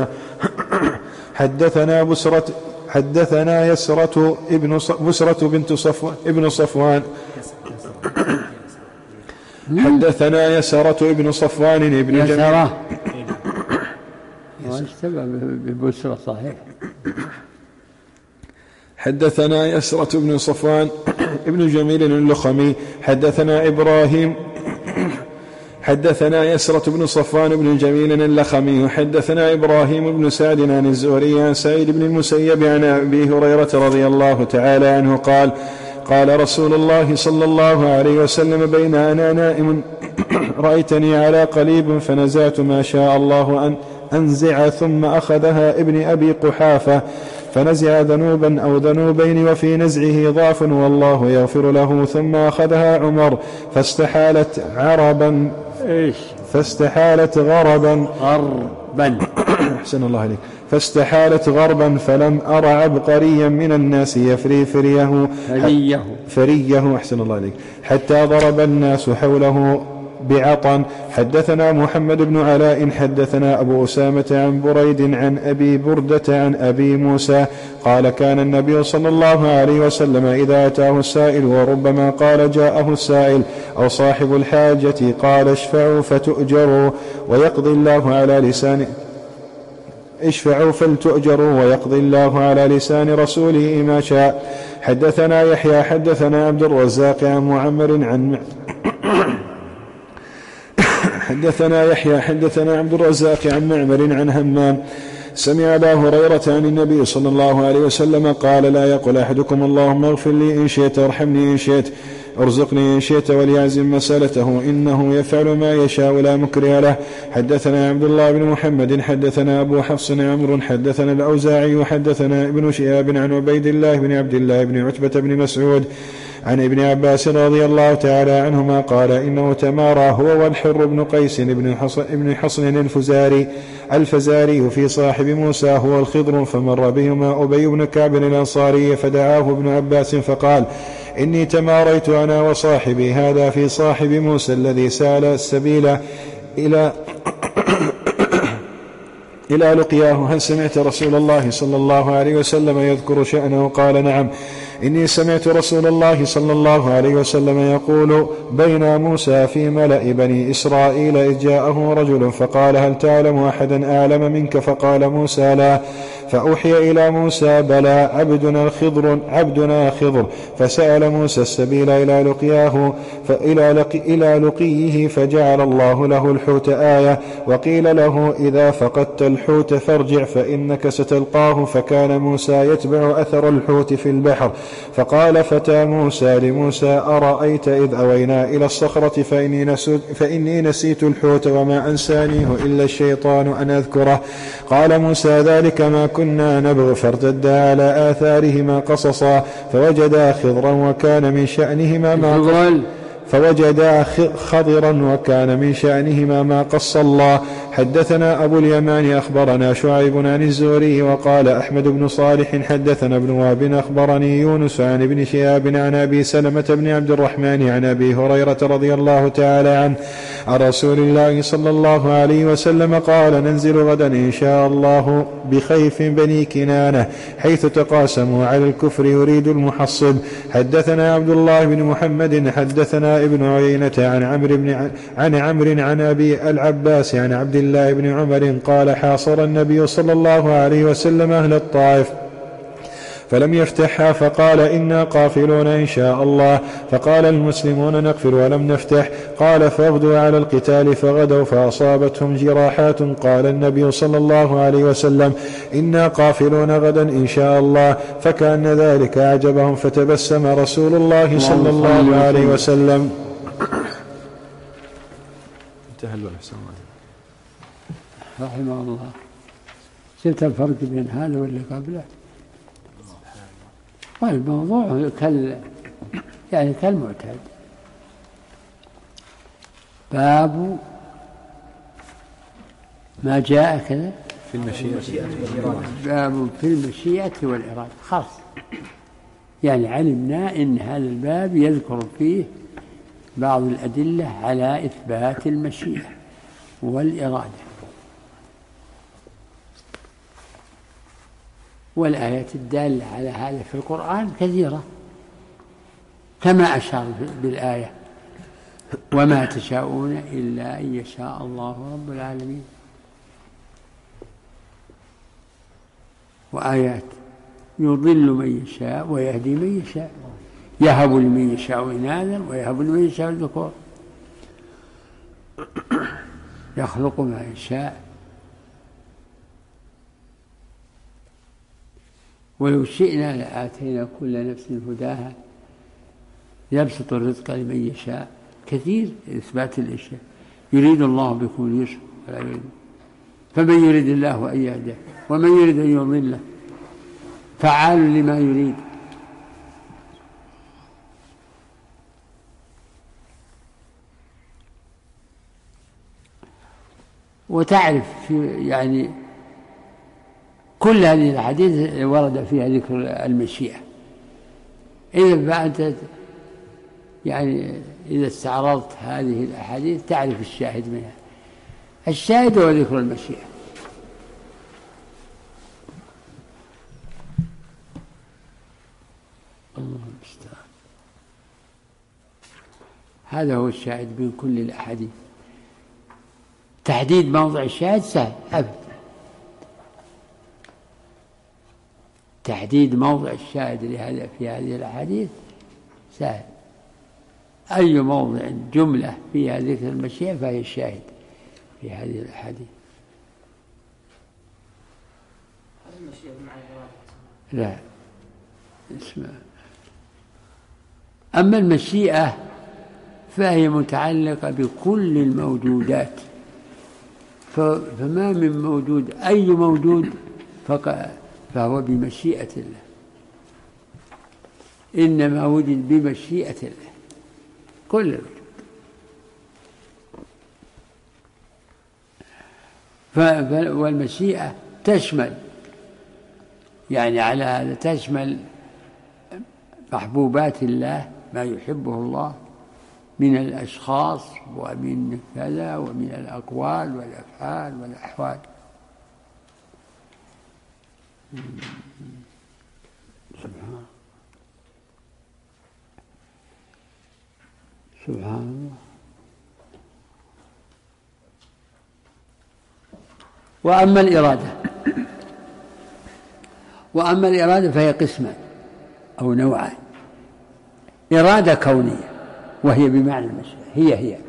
حدثنا بسرة حدثنا يسرة ابن بسرة بنت صفوان ابن صفوان حدثنا يسرة ابن صفوان ابن يسرة ببسرة صحيح. حدثنا يسرة بن صفوان ابن جميل اللخمي حدثنا إبراهيم حدثنا يسرة بن صفوان بن جميل اللخمي حدثنا إبراهيم بن سعد عن الزهري عن سعيد بن المسيب عن أبي هريرة رضي الله تعالى عنه قال قال رسول الله صلى الله عليه وسلم بين أنا نائم رأيتني على قليب فنزعت ما شاء الله أن أنزع ثم أخذها ابن أبي قحافة فنزع ذنوبا أو ذنوبين وفي نزعه ضعف والله يغفر له ثم أخذها عمر فاستحالت عربا إيش فاستحالت غربا غربا أحسن الله عليك فاستحالت غربا فلم أر عبقريا من الناس يفري فريه فريه فريه أحسن الله عليك حتى ضرب الناس حوله بعطن. حدثنا محمد بن علاء حدثنا أبو أسامة عن بريد عن أبي بردة عن أبي موسى قال كان النبي صلى الله عليه وسلم إذا أتاه السائل وربما قال جاءه السائل أو صاحب الحاجة قال اشفعوا فتؤجروا ويقضي الله على لسان اشفعوا فلتؤجروا ويقضي الله على لسان رسوله ما شاء. حدثنا يحيى حدثنا عبد الرزاق عن معمر عن حدثنا يحيى حدثنا عبد الرزاق عن معمر عن همام سمع أبا هريرة عن النبي صلى الله عليه وسلم قال لا يقل أحدكم اللهم اغفر لي إن شئت وارحمني إن شئت ارزقني إن شئت وليعزم مسألته إنه يفعل ما يشاء لا مكره له. حدثنا عبد الله بن محمد حدثنا أبو حفص عمرو حدثنا الأوزاعي حدثنا ابن شهاب عن عبيد الله بن عبد الله بن عتبة بن مسعود عن ابن عباس رضي الله تعالى عنهما قال إنه تمارى هو والحر بن قيس بن حصن الفزاري الفزاري في صاحب موسى هو الخضر فمر بهما أبي بن كعب الأنصاري فدعاه ابن عباس فقال إني تماريت أنا وصاحبي هذا في صاحب موسى الذي سال السبيل إلى إلى لقياه هل سمعت رسول الله صلى الله عليه وسلم يذكر شأنه قال نعم إني سمعت رسول الله صلى الله عليه وسلم يقول بين موسى في ملأ بني إسرائيل إذ جاءه رجل فقال هل تعلم أحدا أعلم منك فقال موسى لا فأوحي إلى موسى بلى عبدنا الخضر عبدنا خضر فسأل موسى السبيل إلى لقياه فإلى لقي إلى لقيه فجعل الله له الحوت آية وقيل له إذا فقدت الحوت فارجع فإنك ستلقاه فكان موسى يتبع أثر الحوت في البحر فقال فتى موسى لموسى أرأيت إذ أوينا إلى الصخرة فإني, نسيت فإني نسيت الحوت وما أنسانيه إلا الشيطان أن أذكره قال موسى ذلك ما كنا نبغ فارتدا على آثارهما قصصا فوجدا خضرا وكان من شأنهما ما فوجدا خضرا وكان من شأنهما ما قص الله. حدثنا أبو اليمان أخبرنا شعيب عن الزهري وقال أحمد بن صالح حدثنا ابن وهب أخبرني يونس عن ابن شهاب عن أبي سلمة بن عبد الرحمن عن أبي هريرة رضي الله تعالى عنه عن رسول الله صلى الله عليه وسلم قال ننزل غدا إن شاء الله بخيف بني كنانة حيث تقاسموا على الكفر يريد المحصب. حدثنا عبد الله بن محمد حدثنا ابن عيينة عن عمرو بن عن عمرو عن أبي العباس عن عبد الله بن عمر قال حاصر النبي صلى الله عليه وسلم أهل الطائف فلم يفتحها فقال إنا قافلون إن شاء الله فقال المسلمون نقفل ولم نفتح قال فاغدوا على القتال فغدوا فأصابتهم جراحات قال النبي صلى الله عليه وسلم إنا قافلون غدا إن شاء الله فكأن ذلك أعجبهم فتبسم رسول الله صلى الله عليه وسلم. رحمه الله. شفت الفرق بين هذا واللي قبله؟ والموضوع كال يعني كالمعتاد. باب ما جاء كذا في المشيئة باب في المشيئة والإرادة خاص يعني علمنا إن هذا الباب يذكر فيه بعض الأدلة على إثبات المشيئة والإرادة والآيات الدالة على هذا في القرآن كثيرة كما أشار بالآية وما تشاءون إلا أن يشاء الله رب العالمين وآيات يضل من يشاء ويهدي من يشاء يهب لمن يشاء إناثا ويهب لمن يشاء الذكور يخلق ما يشاء ولو شئنا لآتينا كل نفس هداها يبسط الرزق لمن يشاء كثير إثبات الأشياء يريد الله بكم اليسر ولا يريد فمن يريد الله أن يهديه ومن يريد أن يضله فعال لما يريد. وتعرف في يعني كل هذه الأحاديث ورد فيها ذكر المشيئة. إذا فأنت يعني إذا استعرضت هذه الأحاديث تعرف الشاهد منها. الشاهد هو ذكر المشيئة. الله المستعان. هذا هو الشاهد من كل الأحاديث. تحديد موضع الشاهد سهل أبدا. تحديد موضع الشاهد لهذا في هذه الأحاديث سهل. أي موضع جملة فيها ذكر المشيئة فهي الشاهد في هذه الأحاديث. لا اسمع. أما المشيئة فهي متعلقة بكل الموجودات، فما من موجود أي موجود فهو بمشيئة الله، إنما وجد بمشيئة الله كل الوجود. والمشيئة تشمل يعني على هذا تشمل محبوبات الله ما يحبه الله من الأشخاص ومن كذا ومن الأقوال والأفعال والأحوال. سبحان سبحان الله. وأما الإرادة وأما الإرادة فهي قسمان أو نوعان. إرادة كونية وهي بمعنى المشيئة هي هي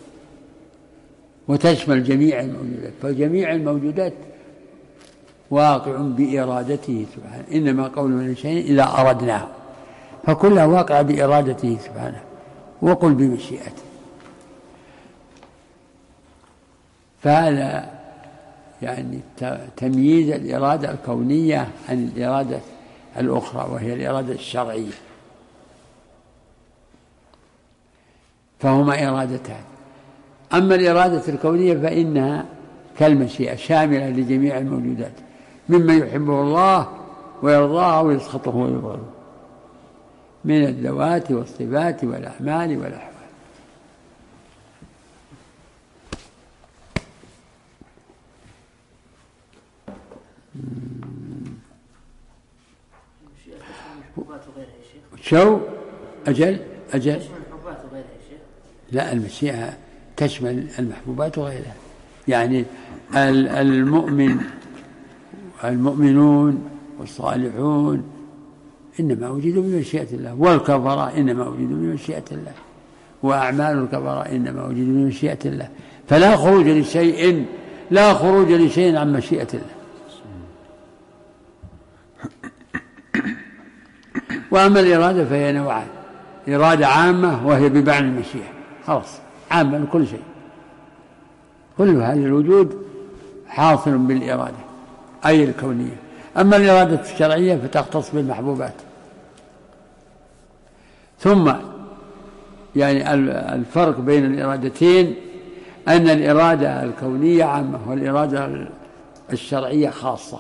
وتشمل جميع الموجودات، فجميع الموجودات واقع بإرادته سبحانه، إنما قولنا لشيء إذا أردناه، فكلها واقع بإرادته سبحانه وقل بمشيئته. فهذا يعني تمييز الإرادة الكونية عن الإرادة الأخرى وهي الإرادة الشرعية، فهما إرادتان. أما الإرادة الكونية فإنها كالمشيئة شاملة لجميع الموجودات مما يحبه الله ويرضاه ويسخطه ويبغضه من الذوات والصفات والأعمال والأحوال. شو أجل أجل لا، المشيئة تشمل المحبوبات وغيرها. يعني المؤمن المؤمنون والصالحون إنما وجدوا بمشيئة الله، والكفراء إنما وجدوا بمشيئة الله، وأعمال الكفراء إنما وجدوا بمشيئة الله. فلا خروج لشيء لا خروج لشيء عن مشيئة الله. وأما الإرادة فهي نوعان: إرادة عامة وهي بمعنى المشيئة، خلاص عامة لكل شيء، كل هذا الوجود حاصل بالإرادة أي الكونية. أما الإرادة الشرعية فتختص بالمحبوبات. ثم يعني الفرق بين الإرادتين أن الإرادة الكونية عامة والإرادة الشرعية خاصة.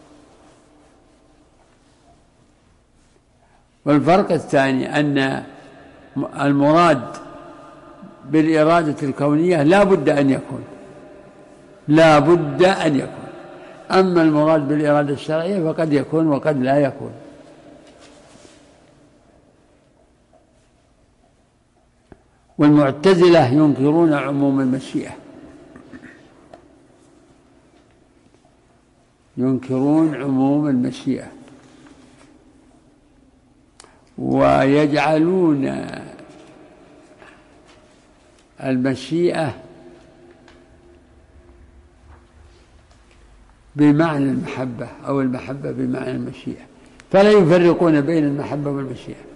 والفرق الثاني أن المراد بالإرادة الكونية لا بد أن يكون لا بد أن يكون أما المراد بالإرادة الشرعية فقد يكون وقد لا يكون. والمعتزلة ينكرون عموم المشيئة، ينكرون عموم المشيئة ويجعلون المشيئة بمعنى المحبة أو المحبة بمعنى المشيئة، فلا يفرقون بين المحبة والمشيئة.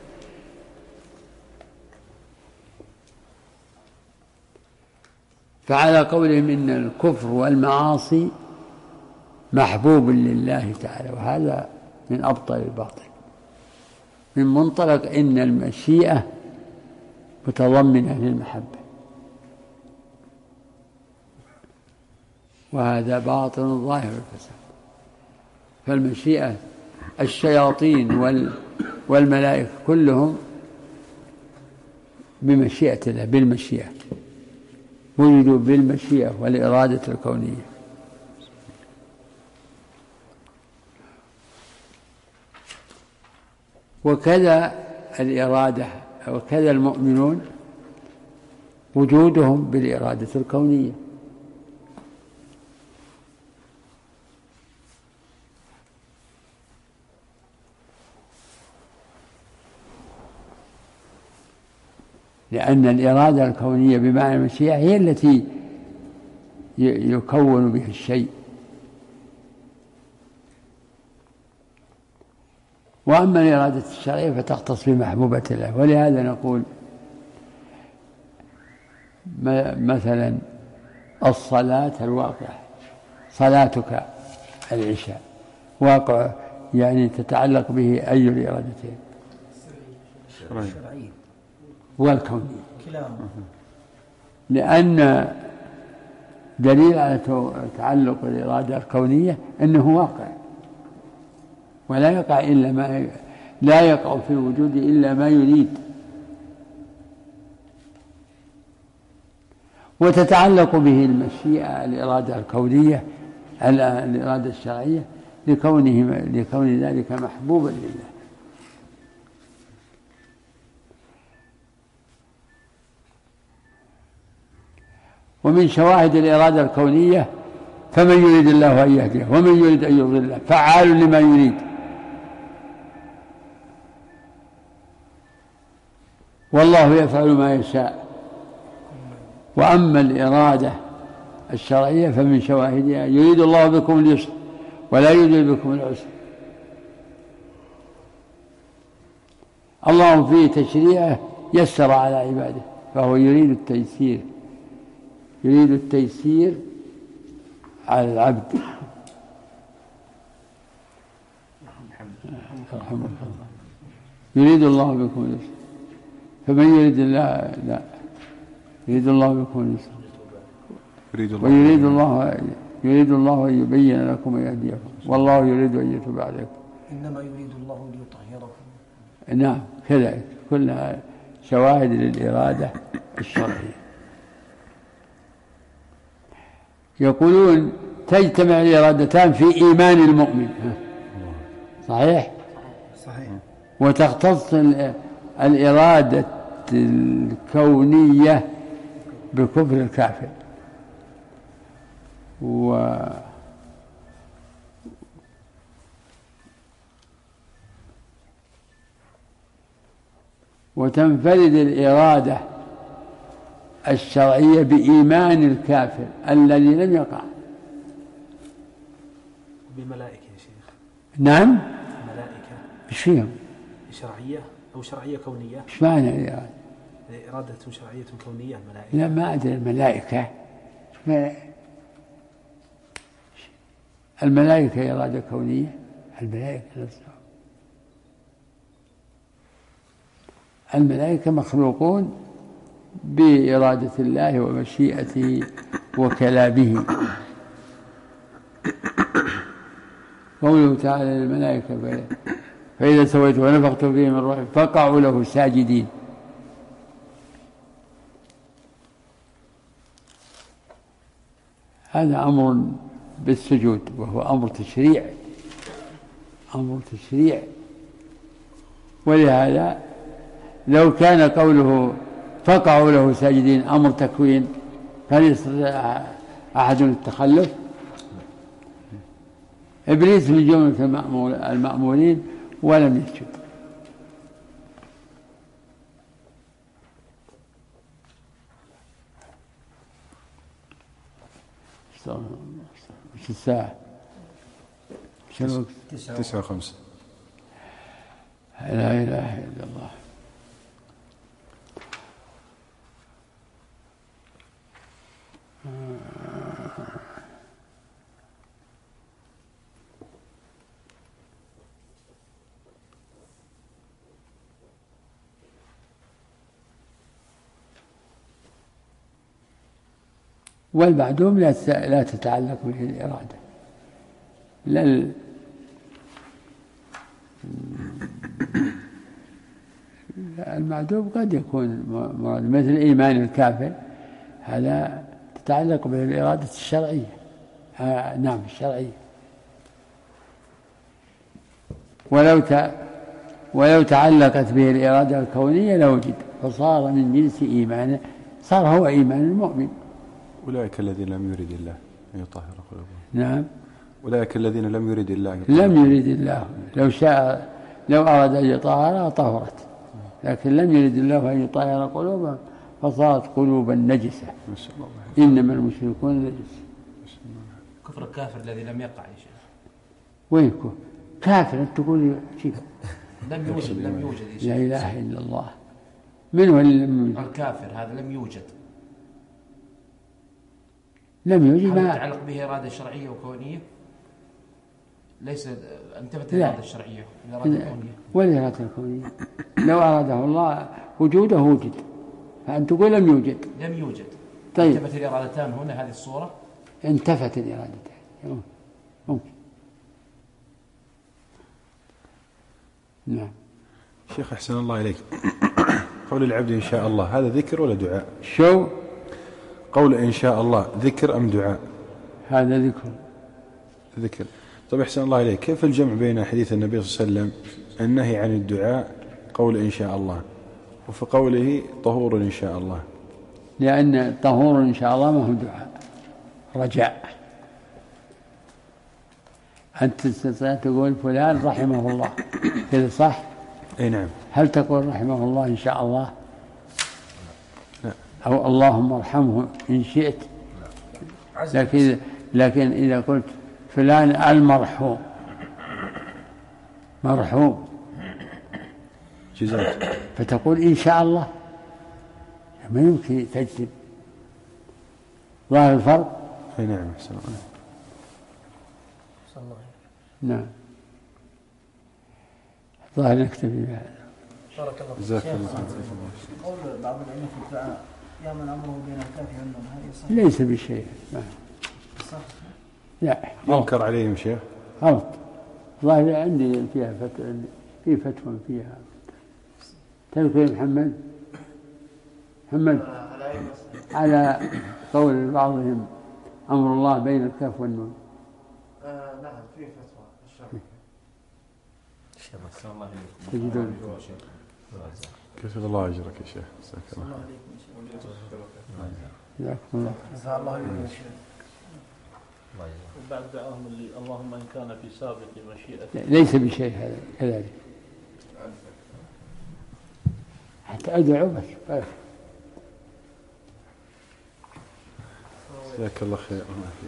فعلى قولهم إن الكفر والمعاصي محبوب لله تعالى، وهذا من أبطل الباطل، من منطلق إن المشيئة متضمنة للمحبة، وهذا باطل ظاهر الفساد. فالمشيئة الشياطين والملائكة كلهم بمشيئة الله، بالمشيئة، وجدوا بالمشيئة والإرادة الكونية. وكذا الإرادة، وكذا المؤمنون وجودهم بالإرادة الكونية. لأن الإرادة الكونية بمعنى المشيئة هي التي يكون بها الشيء. وأما الإرادة الشرعية فتختص بمحبوبة الله. ولهذا نقول مثلا الصلاة الواقعة، صلاتك العشاء واقع، يعني تتعلق به أي الإرادتين؟ الشرعية والكونية، لأن دليل على تعلق الإرادة الكونية أنه واقع، ولا يقع إلا ما لا يقع في الوجود إلا ما يريد. وتتعلق به المشيئة الإرادة الكونية الإرادة الشرعية لكونه لكون ذلك محبوبا لله. ومن شواهد الإرادة الكونية فمن يريد الله أن يهديه ومن يريد أن يضله فعال لما يريد. والله يفعل ما يشاء. وأما الإرادة الشرعية فمن شواهدها يريد الله بكم اليسر ولا يريد بكم العسر. الله في تشريعه يسر على عباده، فهو يريد التيسير، يريد التيسير على العبد. يريد الله بكم اليسر، فمن يريد الله لا يريد الله بكم اليسر ويريد الله يريد الله أن يبين لكم ويهديكم والله يريد أن يتوب عليكم. إنما يريد الله ليطهركم. نعم كذلك، كلها شواهد للإرادة الشرعية. يقولون تجتمع الإرادتان في إيمان المؤمن، صحيح؟ صحيح. وتختص الإرادة الكونية بكفر الكافر. و وتنفرد الإرادة الشرعية بإيمان الكافر الذي لم يقع. بالملائكة يا شيخ. نعم. الملائكة ايش فيهم؟ شرعية أو شرعية كونية؟ ايش معنى الإرادة؟ إرادة شرعية كونية الملائكة. لا ما أدري. الملائكة الملائكة إرادة كونية. الملائكة نفسها الملائكة مخلوقون بإرادة الله ومشيئته وكلامه. قوله تعالى للملائكة فإذا سويت ونفخت فيه من روحي فقعوا له ساجدين. هذا أمر بالسجود وهو أمر تشريع، أمر تشريع. ولهذا لو كان قوله فقعوا له ساجدين أمر تكوين هل يستطيع أحد التخلف؟ إبليس من جملة المأمورين ولم يسجد. وش الساعة؟ شو الوقت؟ تسعة وخمسة. لا إله إلا الله. والمعدوم لا لا تتعلق به الإرادة، لا المعدوم قد يكون مراد مثل إيمان الكافر، هذا تتعلق به الإرادة الشرعية. آه نعم الشرعية. ولو ت... ولو تعلقت به الإرادة الكونية لوجد، فصار من جنس إيمانه، صار هو إيمان المؤمن. أولئك الذين لم يرد الله أن يطهر قلوبهم. نعم. أولئك الذين لم يرد الله أن يطهر. لم يرد الله، لو شاء لو أراد أن يطهرها طهرت، لكن لم يرد الله أن يطهر قلوبهم فصارت قلوبا نجسة. إنما المشركون نجس. كفر الكافر الذي لم يقع يا شيخ. وين كافر؟ أنت تقول شيء لم يوجد لم يوجد لا إله إلا الله. من هو اللي لم يوجد؟ الكافر هذا لم يوجد. لم يوجد. هل ما يتعلق به إرادة شرعية وكونية؟ ليس انتفت الإرادة الشرعية الإرادة الكونية. والإرادة الكونية لو أراده الله وجوده وجد، فأنت تقول لم يوجد. لم يوجد. طيب. انتفت الإرادتان هنا هذه الصورة. انتفت الإرادتان ممكن. نعم. شيخ أحسن الله إليك، قول العبد إن شاء الله هذا ذكر ولا دعاء؟ شو قول إن شاء الله ذكر أم دعاء؟ هذا ذكر. ذكر. طيب أحسن الله إليك، كيف الجمع بين حديث النبي صلى الله عليه وسلم النهي عن الدعاء قول إن شاء الله، وفي قوله طهور إن شاء الله؟ لأن طهور إن شاء الله ما هو دعاء، رجاء. أنت تستطيع تقول فلان رحمه الله كذا صح؟ أي نعم. هل تقول رحمه الله إن شاء الله؟ لا. أو اللهم ارحمه إن شئت. لكن لكن إذا قلت فلان المرحوم مرحوم جزاك، فتقول إن شاء الله، ما يمكن تجزم. ظاهر الفرق؟ أي نعم. أحسن الله. نعم. ظاهر نكتفي بهذا. بارك الله جزاك فيك. الله. قول بعض العلماء في الدعاء يا من امره بين الكاف والنون، هذه صح؟ ليس بشيء. صح. لا ينكر عليهم شيخ. غلط. ظاهر عندي فيها فتوى، في فتوى فيها. تذكر محمد محمد على قول بعضهم أمر الله بين الكاف والنون. آه نعم في فتوى الشرعية. أحسن الله إليكم. تجدون. كيف الله أجرك يا شيخ. جزاك الله. جزاكم الله. جزاك الله خير. وبعد دعاهم اللي اللهم إن كان في سابق مشيئتك. ليس بشيء هذا كذلك. حتى أدعو بس. جزاك الله خير.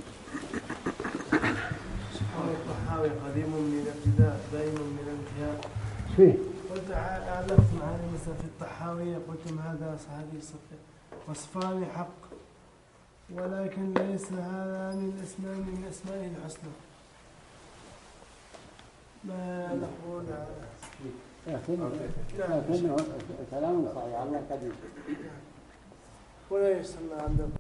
الطحاوي قديم من الابتداء دائم من الانتهاء. فيه. قلت أعلفتم هذه مثلا في الطحاوية قلتم هذا صحابي صفر وصفان حق، ولكن ليس هذا من الاسماء من اسمائه الحسنى. ما نقول لكن كلام صحيح الله قديم. ولا يسمى عندكم